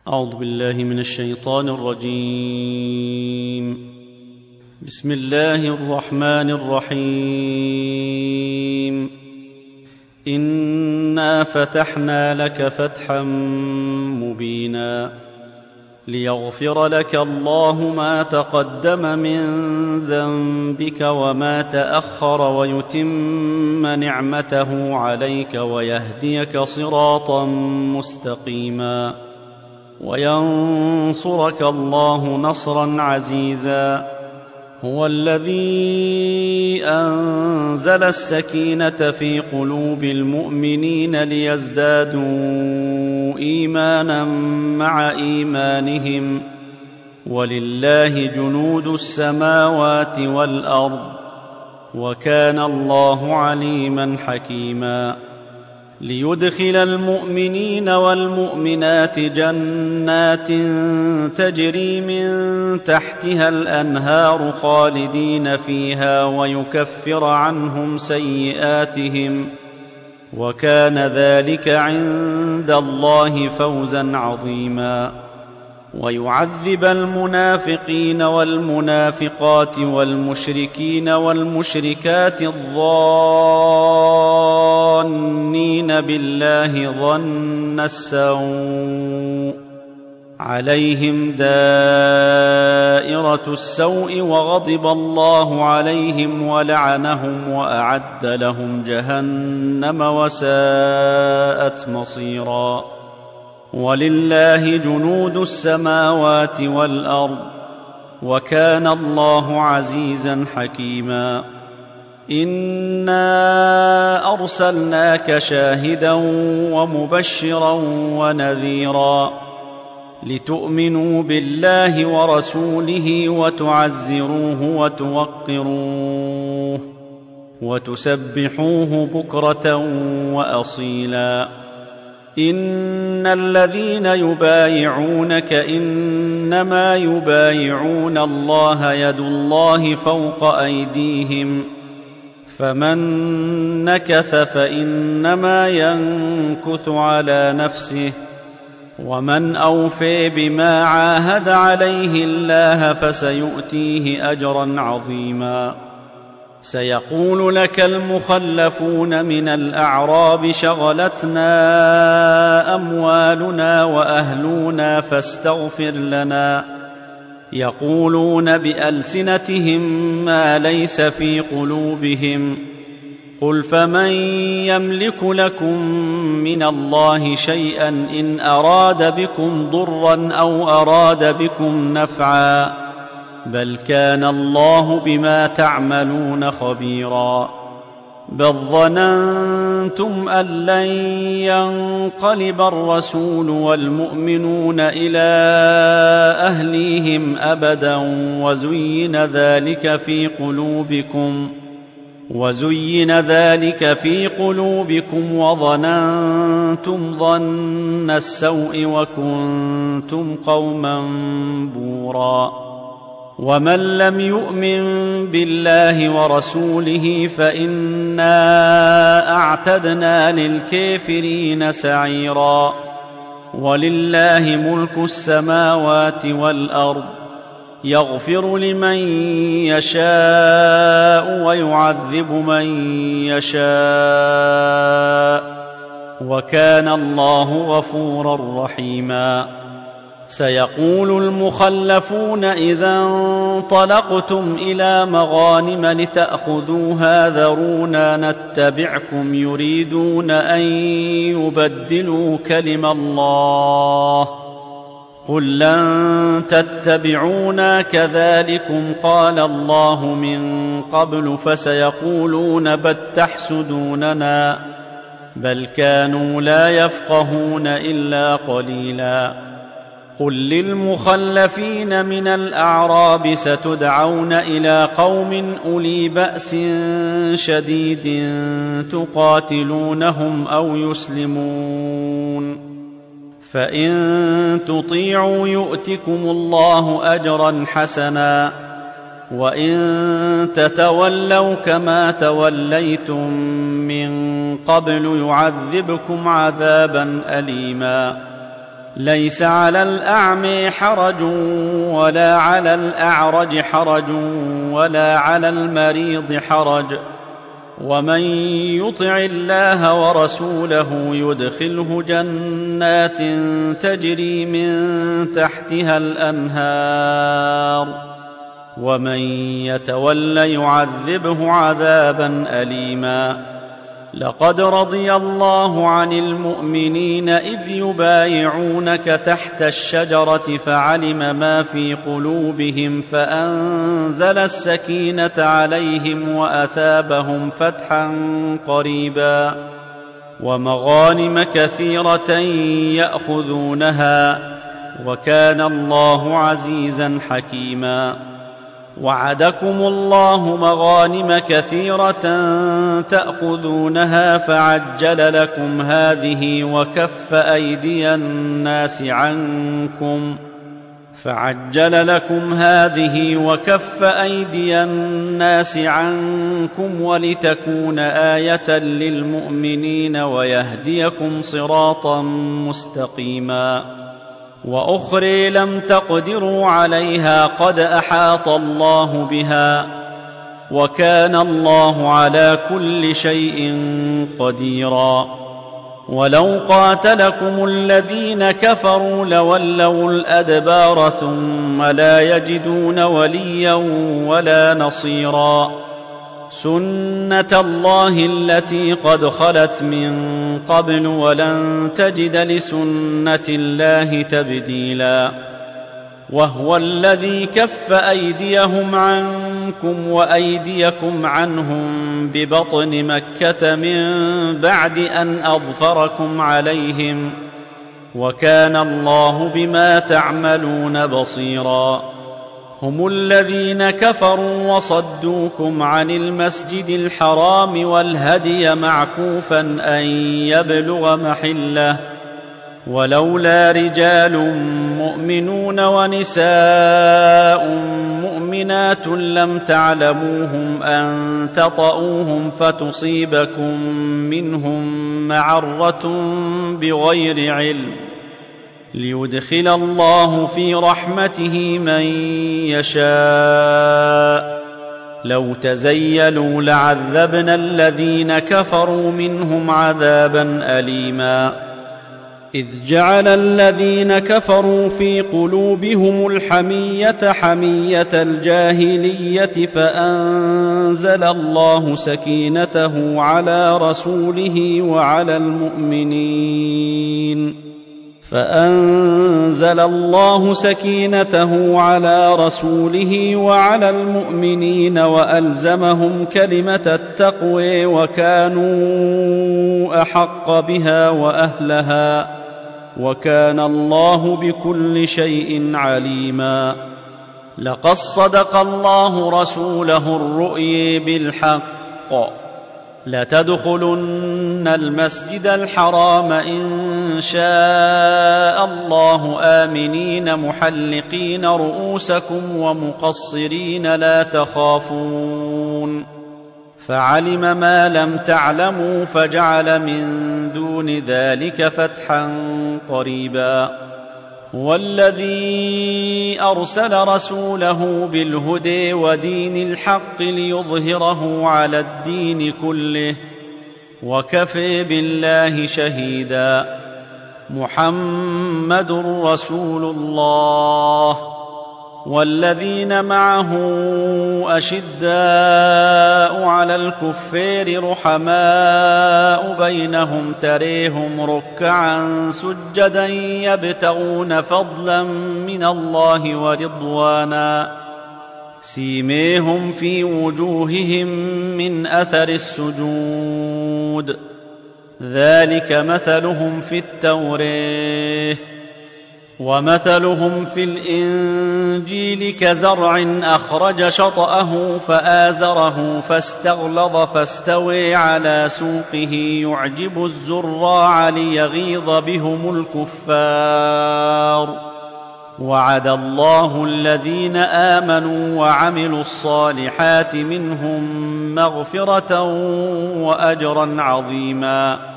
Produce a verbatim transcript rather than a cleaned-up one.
أعوذ بالله من الشيطان الرجيم. بسم الله الرحمن الرحيم. إنا فتحنا لك فتحا مبينا ليغفر لك الله ما تقدم من ذنبك وما تأخر ويتم نعمته عليك ويهديك صراطا مستقيما وينصرك الله نصرا عزيزا. هو الذي أنزل السكينة في قلوب المؤمنين ليزدادوا إيمانا مع إيمانهم ولله جنود السماوات والأرض وكان الله عليما حكيما. ليدخل المؤمنين والمؤمنات جنات تجري من تحتها الأنهار خالدين فيها ويكفر عنهم سيئاتهم وكان ذلك عند الله فوزا عظيما. ويعذب المنافقين والمنافقات والمشركين والمشركات الظانين بالله ظن السوء عليهم دائرة السوء وغضب الله عليهم ولعنهم وأعد لهم جهنم وساءت مصيرا. ولله جنود السماوات والأرض وكان الله عزيزا حكيما. إنا أرسلناك شاهدا ومبشرا ونذيرا لتؤمنوا بالله ورسوله وتعزروه وتوقروه وتسبحوه بكرة وأصيلا. إن الذين يبايعونك إنما يبايعون الله يد الله فوق أيديهم فمن نكث فإنما ينكث على نفسه ومن أوفي بما عاهد عليه الله فسيؤتيه أجرا عظيما. سيقول لك المخلفون من الأعراب شغلتنا أموالنا وأهلنا فاستغفر لنا يقولون بألسنتهم ما ليس في قلوبهم قل فمن يملك لكم من الله شيئا إن أراد بكم ضرا أو أراد بكم نفعا بل كان الله بما تعملون خبيرا. بل ظننتم أن لن ينقلب الرسول والمؤمنون إلى أهليهم أبدا وزين ذلك في قلوبكم وزين ذلك في قلوبكم وظننتم ظن السوء وكنتم قوما بورا. ومن لم يؤمن بالله ورسوله فإنا أعتدنا للكافرين سعيرا. ولله ملك السماوات والأرض يغفر لمن يشاء ويعذب من يشاء وكان الله غفورا رحيما. سيقول المخلفون إذا انطلقتم إلى مغانم لتأخذوها ذرونا نتبعكم يريدون أن يبدلوا كلم الله قل لن تتبعونا كذلكم قال الله من قبل فسيقولون بل تحسدوننا بل كانوا لا يفقهون إلا قليلا. قل للمخلفين من الأعراب ستدعون إلى قوم أولي بأس شديد تقاتلونهم أو يسلمون فإن تطيعوا يؤتكم الله أجرا حسنا وإن تتولوا كما توليتم من قبل يعذبكم عذابا أليما ليس على الأعمى حرج ولا على الأعرج حرج ولا على المريض حرج، ومن يطع الله ورسوله يدخله جنات تجري من تحتها الأنهار، ومن يتول يعذبه عذابا أليما. لقد رضي الله عن المؤمنين إذ يبايعونك تحت الشجرة فعلم ما في قلوبهم فأنزل السكينة عليهم وأثابهم فتحا قريبا ومغانم كثيرة يأخذونها، وكان الله عزيزا حكيما. وعدكم الله مغانم كثيرة تأخذونها فعجل لكم هذه وكف أيدي الناس عنكم فعجل لكم هذه وكف أيدي الناس عنكم ولتكون آية للمؤمنين ويهديكم صراطا مستقيما. وأخرى لم تقدروا عليها قد أحاط الله بها، وكان الله على كل شيء قديرا. ولو قاتلكم الذين كفروا لولوا الأدبار ثم لا يجدون وليا ولا نصيرا. سنة الله التي قد خلت من قبل ولن تجد لسنة الله تبديلا. وهو الذي كف أيديهم عنكم وأيديكم عنهم ببطن مكة من بعد أن أظفركم عليهم، وكان الله بما تعملون بصيرا. هم الذين كفروا وصدوكم عن المسجد الحرام والهدي معكوفا أن يبلغ محله، ولولا رجال مؤمنون ونساء مؤمنات لم تعلموهم أن تطؤوهم فتصيبكم منهم معرة بغير علم، ليدخل الله في رحمته من يشاء. لو تزيلوا لعذبنا الذين كفروا منهم عذابا أليما. إذ جعل الذين كفروا في قلوبهم الحمية حمية الجاهلية فأنزل الله سكينته على رسوله وعلى المؤمنين فأنزل الله سكينته على رسوله وعلى المؤمنين وألزمهم كلمة التقوى وكانوا أحق بها وأهلها، وكان الله بكل شيء عليما. لقد صدق الله رسوله الرؤيا بالحق لتدخلن المسجد الحرام إن شاء الله آمنين محلقين رؤوسكم ومقصرين لا تخافون، فعلم ما لم تعلموا فجعل من دون ذلك فتحا قريبا. هو الذي أرسل رسوله بالهدى ودين الحق ليظهره على الدين كله وكفى بالله شهيدا. محمد رسول الله والذين معه أشداء على الكفار رحماء بينهم تريهم ركعا سجدا يبتغون فضلا من الله ورضوانا، سيميهم في وجوههم من أثر السجود، ذلك مثلهم في التوراة ومثلهم في الإنجيل كزرع أخرج شطأه فآزره فاستغلظ فاستوى على سوقه يعجب الزراع ليغيظ بهم الكفار. وعد الله الذين آمنوا وعملوا الصالحات منهم مغفرة وأجرا عظيما.